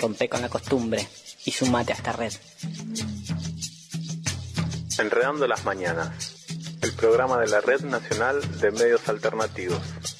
rompe con la costumbre y sumate a esta red. Enredando las mañanas, el programa de la Red Nacional de Medios Alternativos.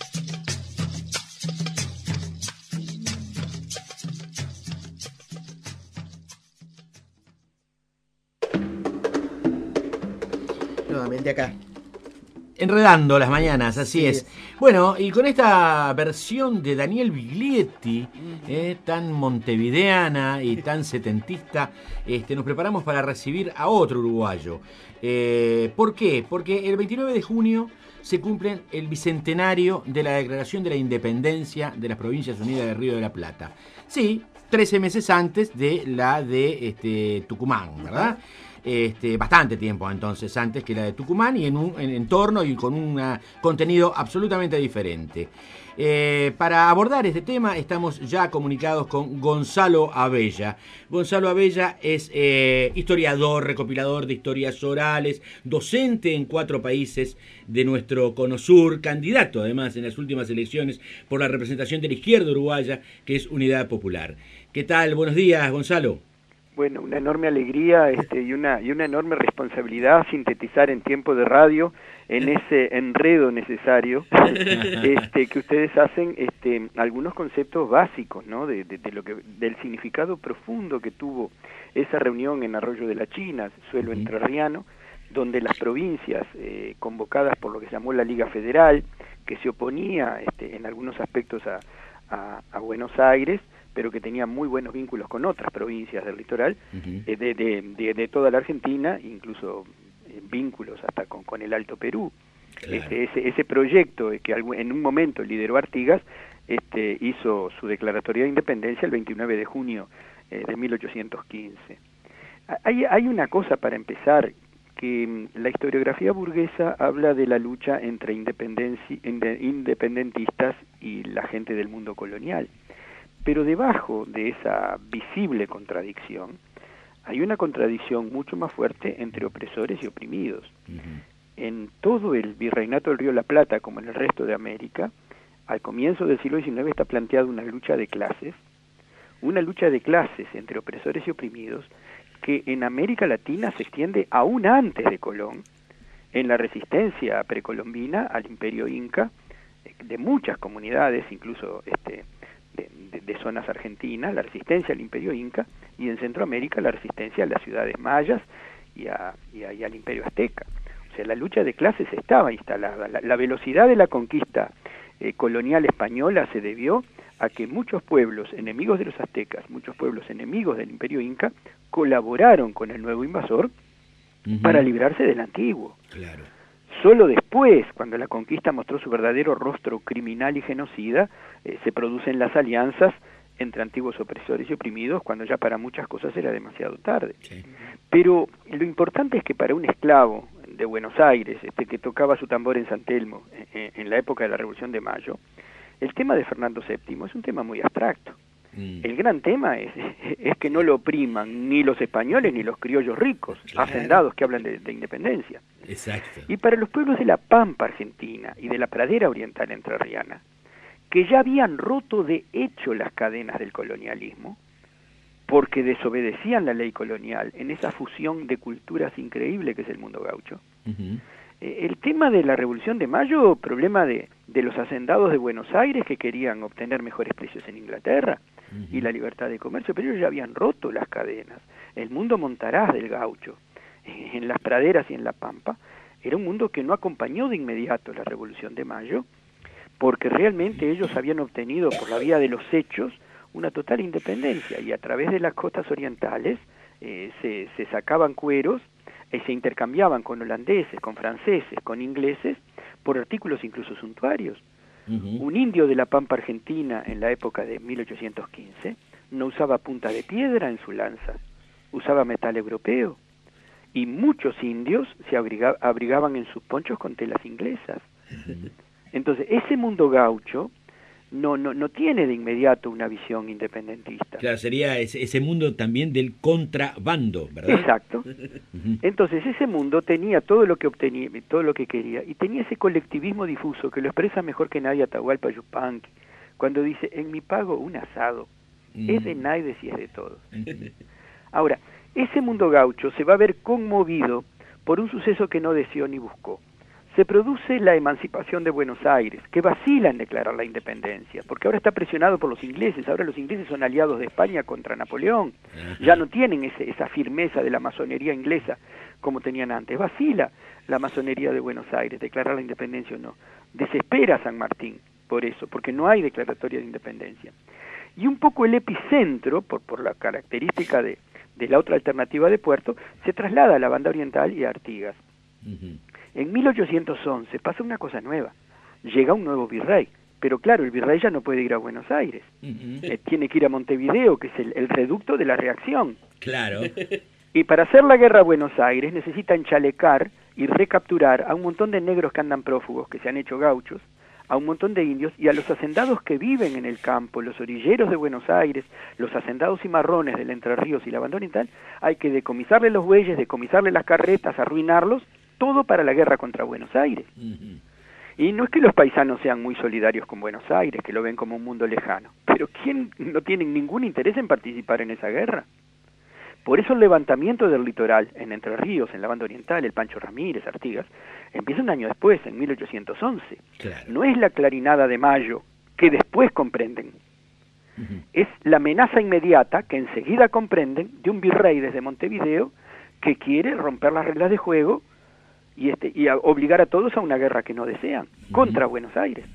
Nuevamente acá. Enredando las mañanas, así es. Bueno, y con esta versión de Daniel Biglietti, tan montevideana y tan setentista, nos preparamos para recibir a otro uruguayo. ¿Por qué? Porque el 29 de junio se cumple el bicentenario de la Declaración de la Independencia de las Provincias Unidas del Río de la Plata. Sí, 13 meses antes de la de Tucumán, ¿verdad? Bastante tiempo entonces antes que la de Tucumán y en un entorno y con un contenido absolutamente diferente. Para abordar este tema estamos ya comunicados con Gonzalo Abella. Gonzalo Abella es historiador, recopilador de historias orales, docente en 4 países de nuestro cono sur, candidato además en las últimas elecciones por la representación de la izquierda uruguaya, que es Unidad Popular. ¿Qué tal? Buenos días, Gonzalo. Bueno, una enorme alegría y una enorme responsabilidad sintetizar en tiempo de radio en ese enredo necesario que ustedes hacen algunos conceptos básicos, ¿no? de lo que del significado profundo que tuvo esa reunión en Arroyo de la China, suelo entrerriano, donde las provincias convocadas por lo que se llamó la Liga Federal, que se oponía en algunos aspectos a Buenos Aires, pero que tenía muy buenos vínculos con otras provincias del litoral, de toda la Argentina, incluso vínculos hasta con el Alto Perú. Claro. Ese proyecto que en un momento lideró Artigas, hizo su declaratoria de independencia el 29 de junio de 1815. Hay una cosa para empezar, que la historiografía burguesa habla de la lucha entre independentistas y la gente del mundo colonial. Pero debajo de esa visible contradicción, hay una contradicción mucho más fuerte entre opresores y oprimidos. En todo el virreinato del Río de la Plata, como en el resto de América, al comienzo del siglo XIX está planteada una lucha de clases entre opresores y oprimidos, que en América Latina se extiende aún antes de Colón, en la resistencia precolombina al Imperio Inca, de muchas comunidades, incluso de zonas argentinas, la resistencia al Imperio Inca, y en Centroamérica la resistencia a las ciudades mayas y al Imperio Azteca. O sea, la lucha de clases estaba instalada. La velocidad de la conquista colonial española se debió a que muchos pueblos enemigos de los aztecas, muchos pueblos enemigos del Imperio Inca, colaboraron con el nuevo invasor para librarse del antiguo. Claro. Solo después, cuando la conquista mostró su verdadero rostro criminal y genocida, se producen las alianzas entre antiguos opresores y oprimidos, cuando ya para muchas cosas era demasiado tarde. Sí. Pero lo importante es que para un esclavo de Buenos Aires, que tocaba su tambor en San Telmo en la época de la Revolución de Mayo, el tema de Fernando VII es un tema muy abstracto. El gran tema es que no lo opriman ni los españoles ni los criollos ricos, hacendados que hablan de independencia. Exacto. Y para los pueblos de la Pampa Argentina y de la pradera oriental entrerriana, que ya habían roto de hecho las cadenas del colonialismo, porque desobedecían la ley colonial en esa fusión de culturas increíble que es el mundo gaucho. El tema de la Revolución de Mayo, problema de los hacendados de Buenos Aires que querían obtener mejores precios en Inglaterra y la libertad de comercio, pero ellos ya habían roto las cadenas. El mundo montaraz del gaucho, en las praderas y en la pampa, era un mundo que no acompañó de inmediato la Revolución de Mayo, porque realmente ellos habían obtenido por la vía de los hechos una total independencia, y a través de las costas orientales se sacaban cueros, se intercambiaban con holandeses, con franceses, con ingleses, por artículos incluso suntuarios. Un indio de la Pampa Argentina en la época de 1815 no usaba punta de piedra en su lanza, usaba metal europeo, y muchos indios se abrigaban en sus ponchos con telas inglesas. Entonces, ese mundo gaucho no tiene de inmediato una visión independentista. Claro, sería ese mundo también del contrabando, ¿verdad? Exacto. Entonces ese mundo tenía todo lo que obtenía, todo lo que quería, y tenía ese colectivismo difuso que lo expresa mejor que nadie Atahualpa Yupanqui, cuando dice: en mi pago un asado, Es de naides y es de todos. Ahora, ese mundo gaucho se va a ver conmovido por un suceso que no deseó ni buscó. Se produce la emancipación de Buenos Aires, que vacila en declarar la independencia, porque ahora está presionado por los ingleses. Ahora los ingleses son aliados de España contra Napoleón. Ya no tienen esa firmeza de la masonería inglesa como tenían antes. Vacila la masonería de Buenos Aires, declarar la independencia o no. Desespera San Martín por eso, porque no hay declaratoria de independencia. Y un poco el epicentro, por la característica de la otra alternativa de puerto, se traslada a la Banda Oriental y a Artigas. En 1811 pasa una cosa nueva. Llega un nuevo virrey, pero claro, el virrey ya no puede ir a Buenos Aires. Tiene que ir a Montevideo, que es el reducto de la reacción. Claro. Y para hacer la guerra a Buenos Aires necesita enchalecar y recapturar a un montón de negros que andan prófugos, que se han hecho gauchos, a un montón de indios y a los hacendados que viven en el campo, los orilleros de Buenos Aires, los hacendados cimarrones del Entre Ríos y la Banda Oriental. Hay que decomisarle los bueyes, decomisarle las carretas, arruinarlos, todo para la guerra contra Buenos Aires. Y no es que los paisanos sean muy solidarios con Buenos Aires, que lo ven como un mundo lejano, pero ¿quién no tiene ningún interés en participar en esa guerra? Por eso el levantamiento del litoral en Entre Ríos, en la Banda Oriental, el Pancho Ramírez, Artigas, empieza un año después, en 1811. Claro. No es la clarinada de mayo, que después comprenden. Es la amenaza inmediata, que enseguida comprenden, de un virrey desde Montevideo que quiere romper las reglas de juego y obligar a todos a una guerra que no desean, contra Buenos Aires.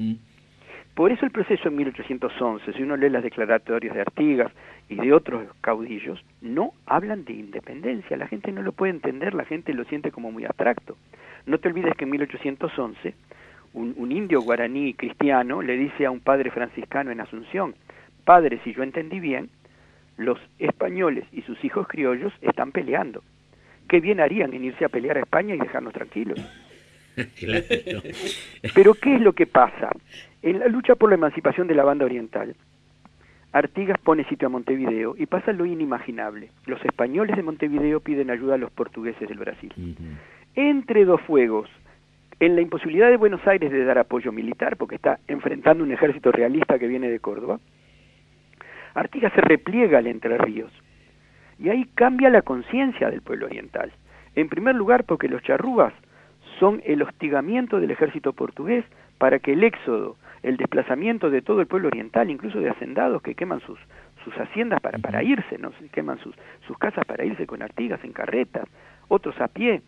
Por eso el proceso en 1811, si uno lee las declaratorias de Artigas y de otros caudillos, no hablan de independencia. La gente no lo puede entender, la gente lo siente como muy abstracto. No te olvides que en 1811 un indio guaraní cristiano le dice a un padre franciscano en Asunción: padre, si yo entendí bien, los españoles y sus hijos criollos están peleando. ¿Qué bien harían en irse a pelear a España y dejarnos tranquilos? Claro. Pero ¿qué es lo que pasa? En la lucha por la emancipación de la Banda Oriental, Artigas pone sitio a Montevideo y pasa lo inimaginable. Los españoles de Montevideo piden ayuda a los portugueses del Brasil. Entre dos fuegos, en la imposibilidad de Buenos Aires de dar apoyo militar, porque está enfrentando un ejército realista que viene de Córdoba, Artigas se repliega al Entre Ríos. Y ahí cambia la conciencia del pueblo oriental. En primer lugar, porque los charrúas son el hostigamiento del ejército portugués para que el éxodo, el desplazamiento de todo el pueblo oriental, incluso de hacendados que queman sus haciendas para irse, ¿no? Queman sus casas para irse con Artigas en carretas, otros a pie,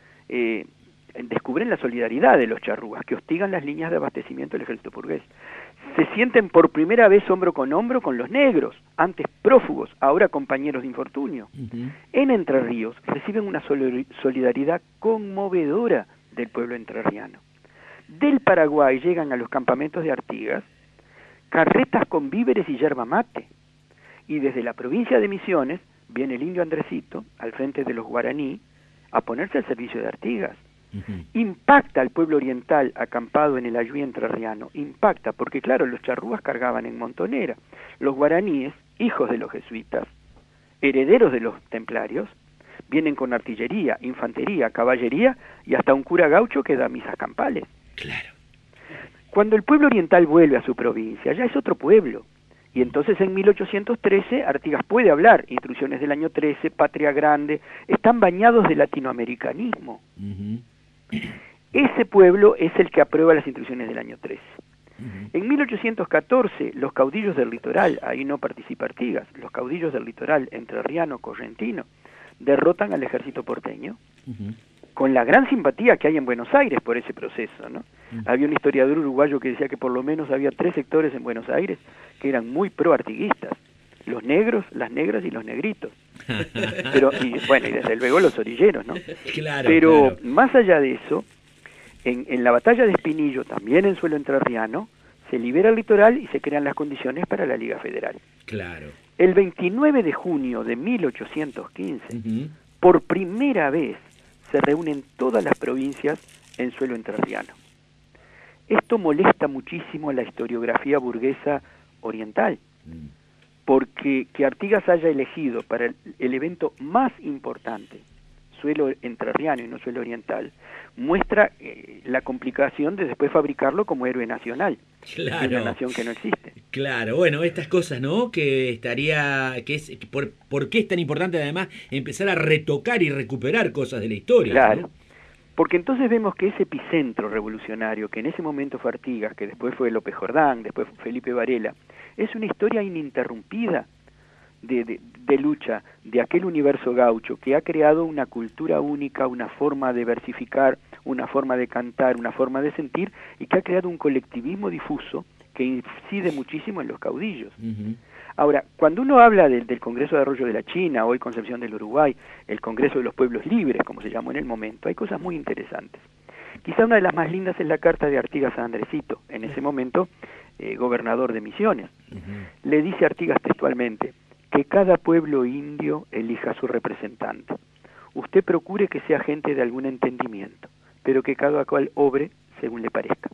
descubren la solidaridad de los charrúas que hostigan las líneas de abastecimiento del ejército portugués. Se sienten por primera vez hombro con los negros, antes prófugos, ahora compañeros de infortunio. En Entre Ríos reciben una solidaridad conmovedora del pueblo entrerriano. Del Paraguay llegan a los campamentos de Artigas carretas con víveres y yerba mate. Y desde la provincia de Misiones viene el indio Andresito, al frente de los guaraní, a ponerse al servicio de Artigas. Impacta al pueblo oriental acampado en el Ayuí entrerriano, impacta porque claro, los charrúas cargaban en montonera, los guaraníes, hijos de los jesuitas, herederos de los templarios, vienen con artillería, infantería, caballería y hasta un cura gaucho que da misas campales. Claro. Cuando el pueblo oriental vuelve a su provincia, ya es otro pueblo. Y entonces en 1813 Artigas puede hablar, instrucciones del año 13, Patria Grande, están bañados de latinoamericanismo. Ese pueblo es el que aprueba las instrucciones del año 13. En 1814, los caudillos del litoral, ahí no participa Artigas, los caudillos del litoral entrerriano, correntino, derrotan al ejército porteño, con la gran simpatía que hay en Buenos Aires por ese proceso, ¿no? Había un historiador uruguayo que decía que por lo menos había 3 sectores en Buenos Aires que eran muy pro-artiguistas: los negros, las negras y los negritos. Pero, y desde luego los orilleros, ¿no? Claro, pero más allá de eso, en la batalla de Espinillo, también en suelo entrerriano, se libera el litoral y se crean las condiciones para la Liga Federal. Claro. El 29 de junio de 1815, por primera vez, se reúnen todas las provincias en suelo entrerriano. Esto molesta muchísimo a la historiografía burguesa oriental, porque que Artigas haya elegido para el evento más importante suelo entrerriano y no suelo oriental, muestra la complicación de después fabricarlo como héroe nacional, Claro. de una nación que no existe. Claro, bueno, estas cosas, ¿no? ¿Por qué es tan importante además empezar a retocar y recuperar cosas de la historia? Claro. ¿No? Porque entonces vemos que ese epicentro revolucionario, que en ese momento fue Artigas, que después fue López Jordán, después fue Felipe Varela, es una historia ininterrumpida de lucha de aquel universo gaucho que ha creado una cultura única, una forma de versificar, una forma de cantar, una forma de sentir, y que ha creado un colectivismo difuso que incide muchísimo en los caudillos. Uh-huh. Ahora, cuando uno habla del Congreso de Arroyo de la China, hoy Concepción del Uruguay, el Congreso de los Pueblos Libres, como se llamó en el momento, hay cosas muy interesantes. Quizá una de las más lindas es la carta de Artigas a Andresito, en ese momento gobernador de Misiones. Uh-huh. Le dice Artigas textualmente, que cada pueblo indio elija a su representante. Usted procure que sea gente de algún entendimiento, pero que cada cual obre según le parezca.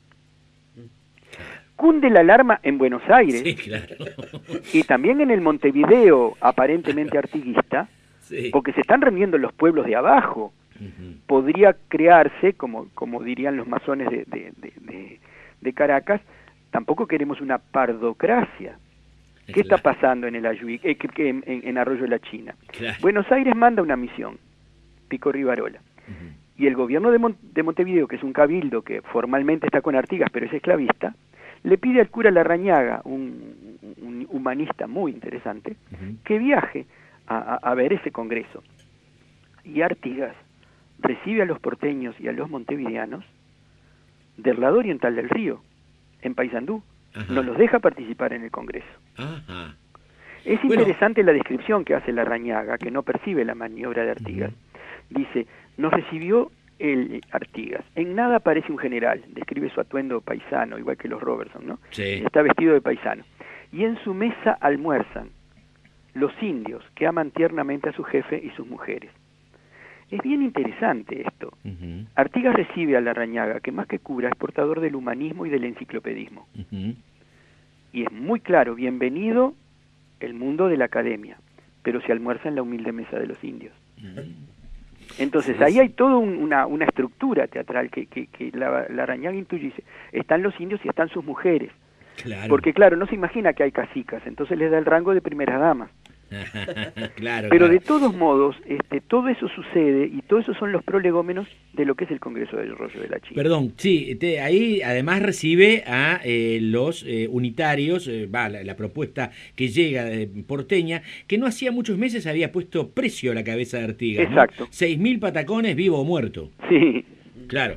Cunde la alarma en Buenos Aires, sí, claro. Y también en el Montevideo aparentemente artiguista, sí, porque se están reuniendo los pueblos de abajo. Uh-huh. Podría crearse, como dirían los masones de Caracas, tampoco queremos una pardocracia. ¿Qué está pasando en el en Arroyo de la China? Claro. Buenos Aires manda una misión, Pico Rivarola. Uh-huh. Y el gobierno de Montevideo, que es un cabildo que formalmente está con Artigas, pero es esclavista, le pide al cura Larrañaga, un humanista muy interesante, uh-huh, que viaje a ver ese congreso. Y Artigas recibe a los porteños y a los montevideanos del lado oriental del río, en Paysandú. Ajá. No los deja participar en el congreso. Ajá. Es interesante la descripción que hace Larrañaga, que no percibe la maniobra de Artigas. Uh-huh. Dice, nos recibió el Artigas. En nada parece un general, describe su atuendo paisano, igual que los Robertson, ¿no? Sí. Está vestido de paisano. Y en su mesa almuerzan los indios que aman tiernamente a su jefe y sus mujeres. Es bien interesante esto. Uh-huh. Artigas recibe a Larrañaga, que más que cura es portador del humanismo y del enciclopedismo. Uh-huh. Y es muy claro, bienvenido el mundo de la academia, pero se almuerza en la humilde mesa de los indios. Uh-huh. Entonces sí, ahí hay toda una estructura teatral que Larrañaga intuye, dice, están los indios y están sus mujeres. Claro. Porque claro, no se imagina que hay cacicas, entonces les da el rango de primeras damas. Claro, pero claro, de todos modos, todo eso sucede y todo eso son los prolegómenos de lo que es el Congreso del Arroyo de la China. Perdón, sí, ahí además recibe a los unitarios, la propuesta que llega de porteña, que no hacía muchos meses había puesto precio a la cabeza de Artigas. Exacto. ¿No? 6.000 patacones vivo o muerto. Sí. Claro,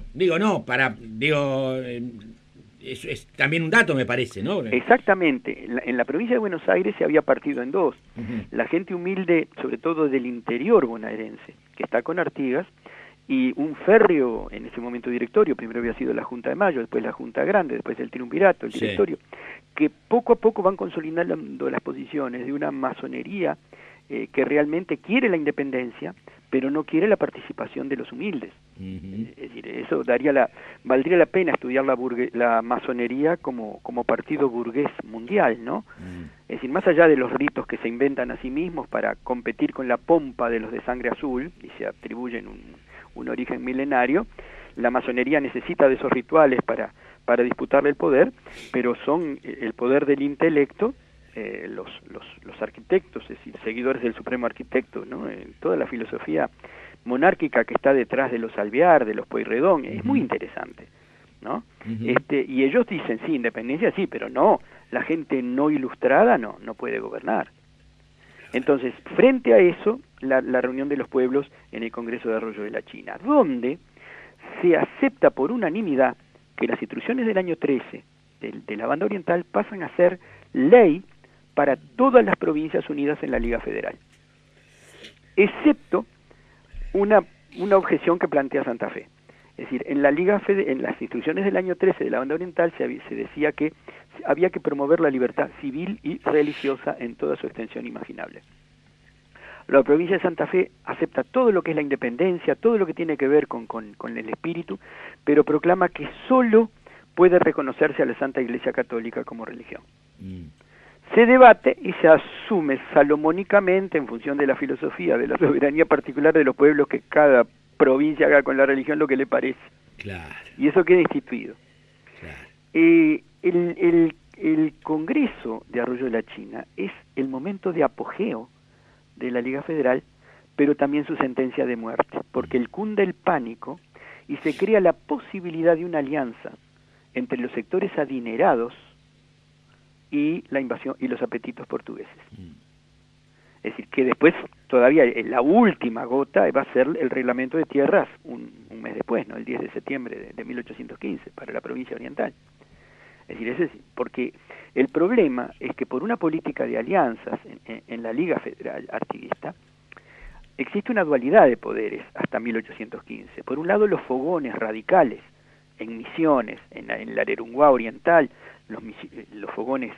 es también un dato, me parece, ¿no? Exactamente. En la provincia de Buenos Aires se había partido en dos. Uh-huh. La gente humilde, sobre todo del interior bonaerense, que está con Artigas, y un férreo, en ese momento directorio, primero había sido la Junta de Mayo, después la Junta Grande, después el triunvirato, el directorio, sí, que poco a poco van consolidando las posiciones de una masonería que realmente quiere la independencia, pero no quiere la participación de los humildes. Uh-huh. Es decir, eso valdría la pena estudiar la masonería como partido burgués mundial, ¿no? Uh-huh. Es decir, más allá de los ritos que se inventan a sí mismos para competir con la pompa de los de sangre azul, y se atribuyen un origen milenario, la masonería necesita de esos rituales para disputarle el poder, pero son el poder del intelecto, los arquitectos, es decir, seguidores del Supremo Arquitecto, ¿no? Toda la filosofía monárquica que está detrás de los Alvear, de los Pueyrredón, es muy interesante, ¿no? Uh-huh. Y ellos dicen, sí, independencia sí, pero no, la gente no ilustrada no puede gobernar. Entonces, frente a eso, la reunión de los pueblos en el Congreso de Arroyo de la China, donde se acepta por unanimidad que las instrucciones del año 13 de la Banda Oriental pasan a ser ley para todas las provincias unidas en la Liga Federal, excepto una objeción que plantea Santa Fe. Es decir, en las instrucciones del año 13 de la Banda Oriental se decía que había que promover la libertad civil y religiosa en toda su extensión imaginable. La provincia de Santa Fe acepta todo lo que es la independencia, todo lo que tiene que ver con el espíritu, pero proclama que solo puede reconocerse a la Santa Iglesia Católica como religión. Se debate y se asume salomónicamente, en función de la filosofía de la soberanía particular de los pueblos, que cada provincia haga con la religión lo que le parece. Claro. Y eso queda instituido. Claro. El el Congreso de Arroyo de la China es el momento de apogeo de la Liga Federal, pero también su sentencia de muerte, porque cunde el pánico y se crea la posibilidad de una alianza entre los sectores adinerados y la invasión y los apetitos portugueses. Es decir, que después, todavía la última gota va a ser el reglamento de tierras un mes después, ¿no? El 10 de septiembre de 1815, para la provincia oriental. Es decir, porque el problema es que por una política de alianzas en la Liga Federal Artiguista, existe una dualidad de poderes hasta 1815. Por un lado, los fogones radicales en Misiones, en la Arerunguá Oriental, los fogones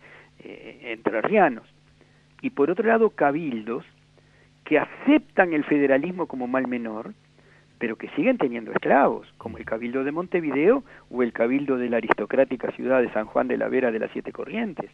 entrerrianos, y por otro lado cabildos que aceptan el federalismo como mal menor, pero que siguen teniendo esclavos, como el Cabildo de Montevideo o el Cabildo de la aristocrática ciudad de San Juan de la Vera de las Siete Corrientes.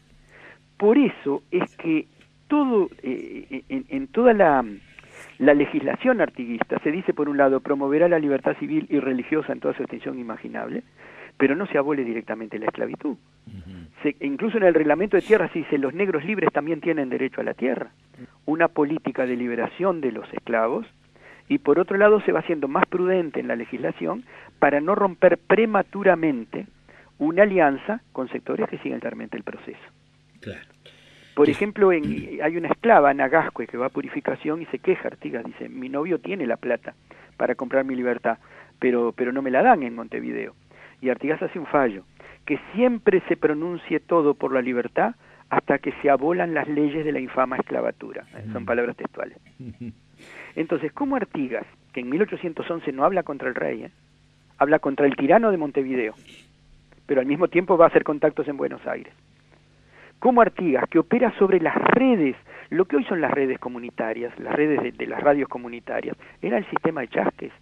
Por eso es que todo en toda la legislación artiguista se dice, por un lado, promoverá la libertad civil y religiosa en toda su extensión imaginable, pero no se abole directamente la esclavitud. Incluso en el reglamento de tierra se dice los negros libres también tienen derecho a la tierra. Una política de liberación de los esclavos, y por otro lado se va haciendo más prudente en la legislación para no romper prematuramente una alianza con sectores que siguen claramente el proceso. Claro. Por ejemplo, hay una esclava, Ana Gascue, que va a Purificación y se queja, Artigas, dice, mi novio tiene la plata para comprar mi libertad, pero no me la dan en Montevideo. Y Artigas hace un fallo, que siempre se pronuncie todo por la libertad hasta que se abolan las leyes de la infama esclavatura. Son palabras textuales. Entonces, ¿cómo Artigas, que en 1811 no habla contra el rey, habla contra el tirano de Montevideo, pero al mismo tiempo va a hacer contactos en Buenos Aires? ¿Cómo Artigas, que opera sobre las redes, lo que hoy son las redes comunitarias, las redes de las radios comunitarias, era el sistema de chasques?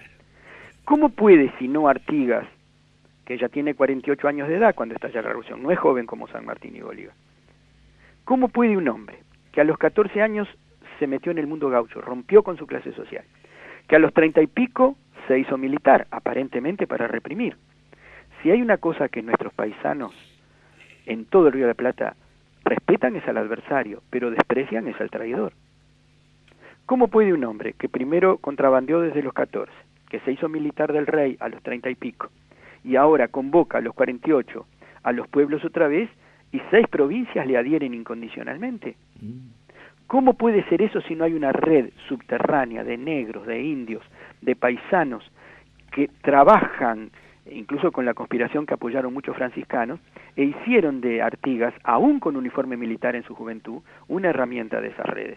¿Cómo puede, si no Artigas, que ya tiene 48 años de edad cuando estalla la revolución, no es joven como San Martín y Bolívar, cómo puede un hombre que a los 14 años se metió en el mundo gaucho, rompió con su clase social, que a los 30 y pico se hizo militar, aparentemente para reprimir? Si hay una cosa que nuestros paisanos en todo el Río de la Plata respetan es al adversario, pero desprecian es al traidor. ¿Cómo puede un hombre que primero contrabandeó desde los 14, que se hizo militar del rey a los 30 y pico, y ahora convoca a los 48 a los pueblos otra vez, y 6 provincias le adhieren incondicionalmente? ¿Cómo puede ser eso si no hay una red subterránea de negros, de indios, de paisanos que trabajan, incluso con la conspiración que apoyaron muchos franciscanos, e hicieron de Artigas, aún con uniforme militar en su juventud, una herramienta de esas redes?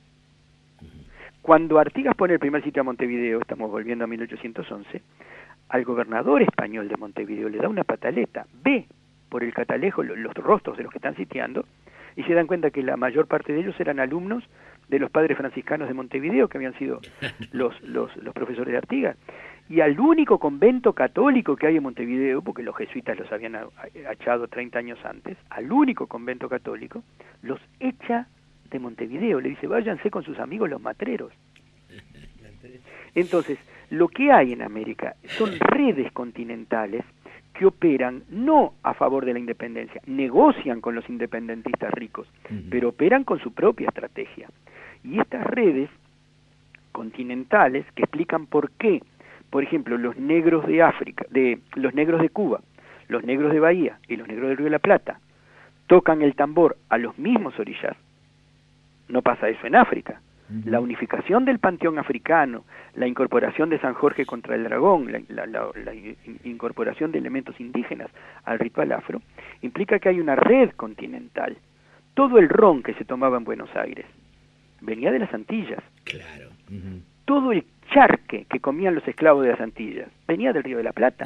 Cuando Artigas pone el primer sitio a Montevideo, estamos volviendo a 1811, al gobernador español de Montevideo le da una pataleta, ve por el catalejo los rostros de los que están sitiando, y se dan cuenta que la mayor parte de ellos eran alumnos de los padres franciscanos de Montevideo, que habían sido los profesores de Artigas. Y al único convento católico que hay en Montevideo, porque los jesuitas los habían echado 30 años antes, al único convento católico, los echa de Montevideo, le dice, váyanse con sus amigos los matreros. Entonces, lo que hay en América son redes continentales que operan no a favor de la independencia, negocian con los independentistas ricos, pero operan con su propia estrategia. Y estas redes continentales que explican por qué, por ejemplo, los negros de África, los negros de Cuba, los negros de Bahía y los negros del Río de la Plata tocan el tambor a los mismos orillas. No pasa eso en África. La unificación del panteón africano, la incorporación de San Jorge contra el dragón, la incorporación de elementos indígenas al ritual afro, implica que hay una red continental. Todo el ron que se tomaba en Buenos Aires venía de las Antillas. Claro. Todo el charque que comían los esclavos de las Antillas venía del Río de la Plata.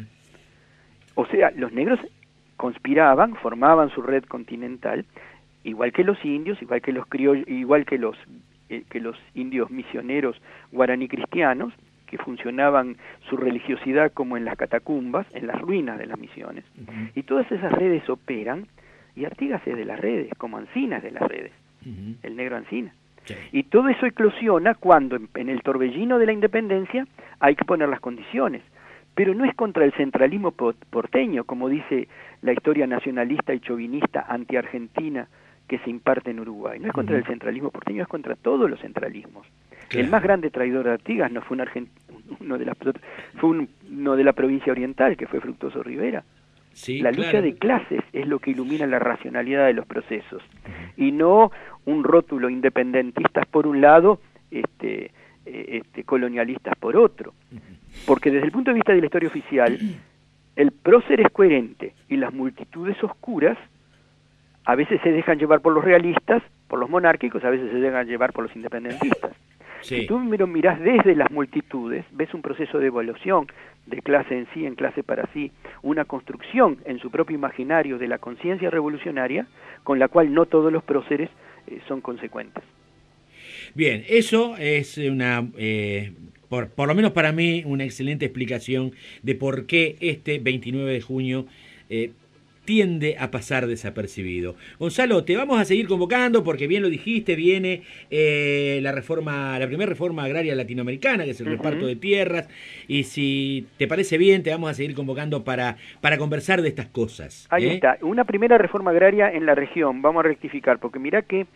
O sea, los negros conspiraban, formaban su red continental, igual que los indios, igual que los criollos, igual que los indios misioneros guaraní cristianos, que funcionaban su religiosidad como en las catacumbas, en las ruinas de las misiones. Y todas esas redes operan, y Artigas es de las redes, como Ancina es de las redes, el negro Ancina. Y todo eso eclosiona cuando en el torbellino de la independencia hay que poner las condiciones. pero no es contra el centralismo porteño, como dice la historia nacionalista y chauvinista anti-argentina que se imparte en Uruguay. No es contra el centralismo porteño, es contra todos los centralismos. Claro. El más grande traidor de Artigas no fue uno de la provincia oriental, que fue Fructuoso Rivera. Sí, la lucha de clases es lo que ilumina la racionalidad de los procesos, y no un rótulo independentistas por un lado, colonialistas por otro. Porque desde el punto de vista de la historia oficial, el prócer es coherente y las multitudes oscuras a veces se dejan llevar por los realistas, por los monárquicos, a veces se dejan llevar por los independentistas. Sí. Si tú mirás desde las multitudes, ves un proceso de evolución de clase en sí, en clase para sí, una construcción en su propio imaginario de la conciencia revolucionaria, con la cual no todos los próceres son consecuentes. Bien, eso es una, por lo menos para mí, una excelente explicación de por qué este 29 de junio tiende a pasar desapercibido. Gonzalo, te vamos a seguir convocando porque bien lo dijiste, viene la primera reforma agraria latinoamericana, que es el reparto de tierras, y si te parece bien, te vamos a seguir convocando para conversar de estas cosas. Ahí está, una primera reforma agraria en la región, vamos a rectificar, porque mirá que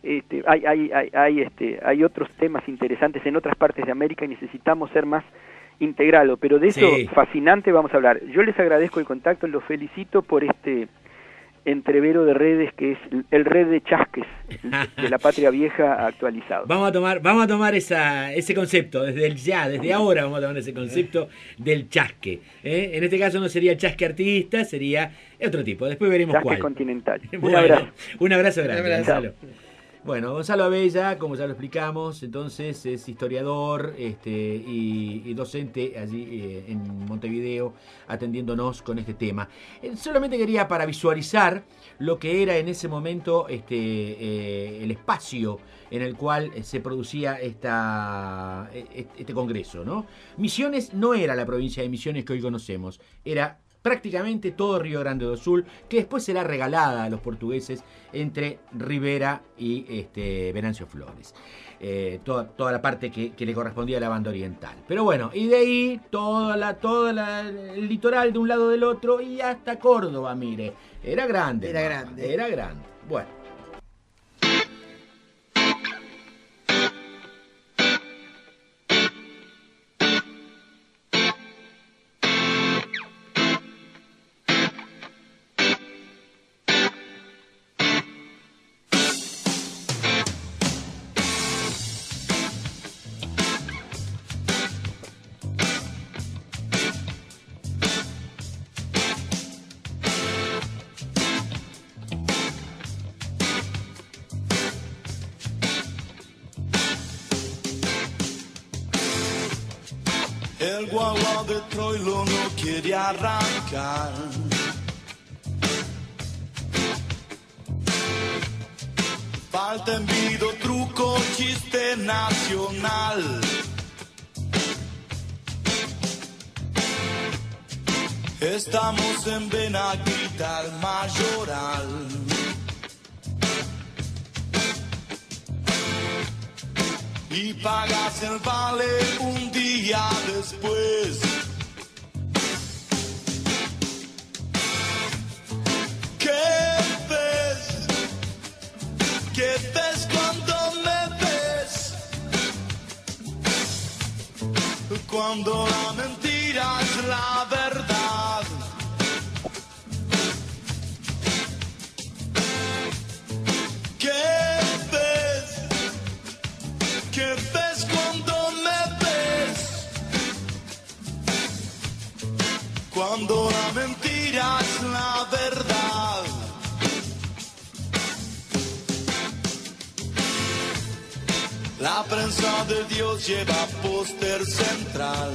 hay otros temas interesantes en otras partes de América y necesitamos ser más integrado, pero de eso fascinante vamos a hablar. Yo les agradezco el contacto, los felicito por este entrevero de redes que es el red de chasques de la patria vieja actualizado. Vamos a tomar ese concepto desde ahora vamos a tomar ese concepto del chasque. En este caso no sería el chasque artista, sería otro tipo. Después veremos chasque cuál. Chasque continental. Un abrazo. Un abrazo grande, Gonzalo. Bueno, Gonzalo Abella, como ya lo explicamos, entonces es historiador y docente allí en Montevideo, atendiéndonos con este tema. Solamente quería para visualizar lo que era en ese momento el espacio en el cual se producía este congreso, ¿no? Misiones no era la provincia de Misiones que hoy conocemos, era prácticamente todo Río Grande do Sul, que después será regalada a los portugueses entre Rivera y Venancio Flores. Toda la parte que le correspondía a la banda oriental. Pero bueno, y de ahí el litoral de un lado del otro y hasta Córdoba, mire. Era grande. Bueno. El guagua de Troilo no quiere arrancar. Falta envido, truco, chiste nacional. Estamos en Benaguita, el Mayoral. Y pagas el vale un día después. ¿Qué ves? ¿Qué ves cuando me ves? Cuando la mentira es la verdad. ¿Qué ves? ¿Qué ves cuando me ves? Cuando la mentira es la verdad. La prensa de Dios lleva póster central.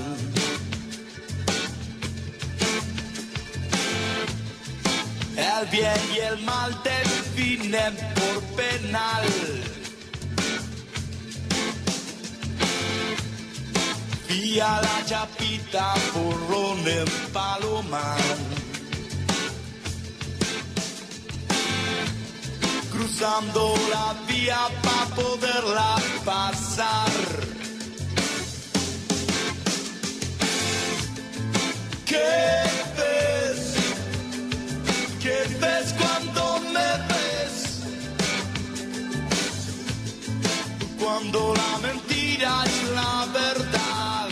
El bien y el mal definen por penal. Vía la Chapita, Borrón en Palomar. Cruzando la vía para poderla pasar. ¿Qué ves? ¿Qué ves cuando me ves? Cuando la mentira es la verdad.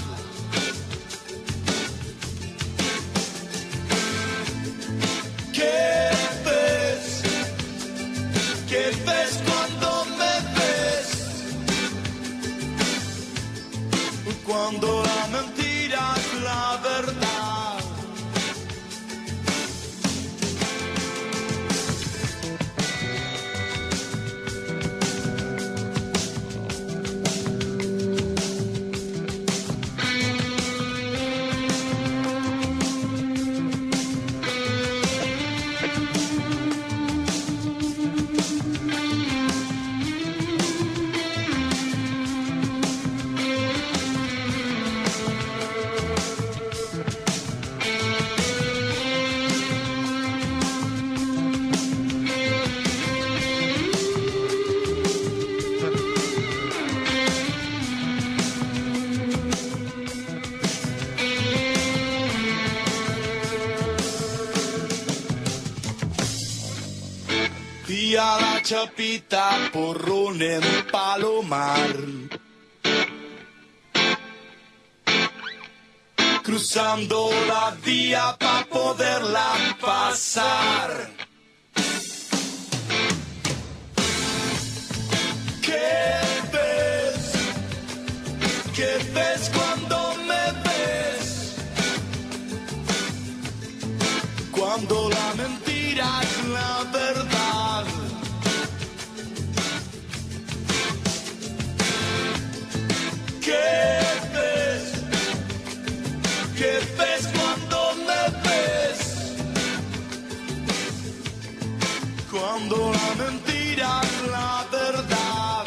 ¿Qué ves? ¿Qué ves cuando me ves? Cuando la mentira es la verdad. Fui a la Chapita por un Palomar, cruzando la vía para poderla pasar. ¿Qué ves? ¿Qué ves cuando me ves? Cuando la mentira es la verdad. ¿Qué ves? ¿Qué ves cuando me ves? Cuando la mentira es la verdad.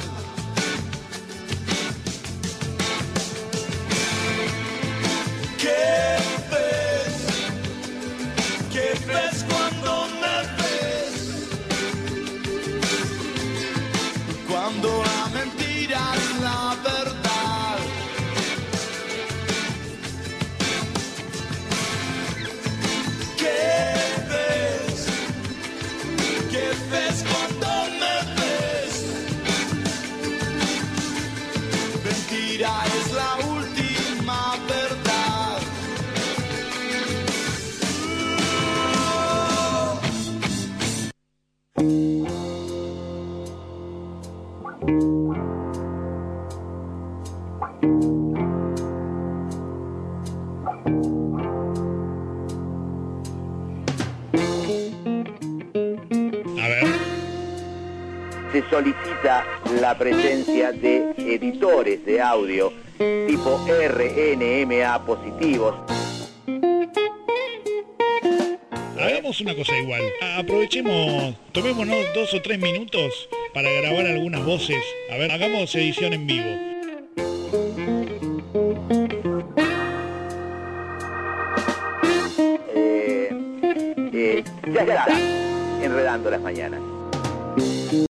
¿Qué ves? ¿Qué ves cuando me ves? Cuando la mentira es la verdad. ¿Qué ves? ¿Qué ves cuando me ves? Mentira es la última verdad. A ver. Se solicita la presencia de editores de audio tipo RNMA positivos. Hagamos una cosa igual. Aprovechemos, tomémonos 2 o 3 minutos para grabar algunas voces. A ver, hagamos edición en vivo. Ya está, enredando las mañanas.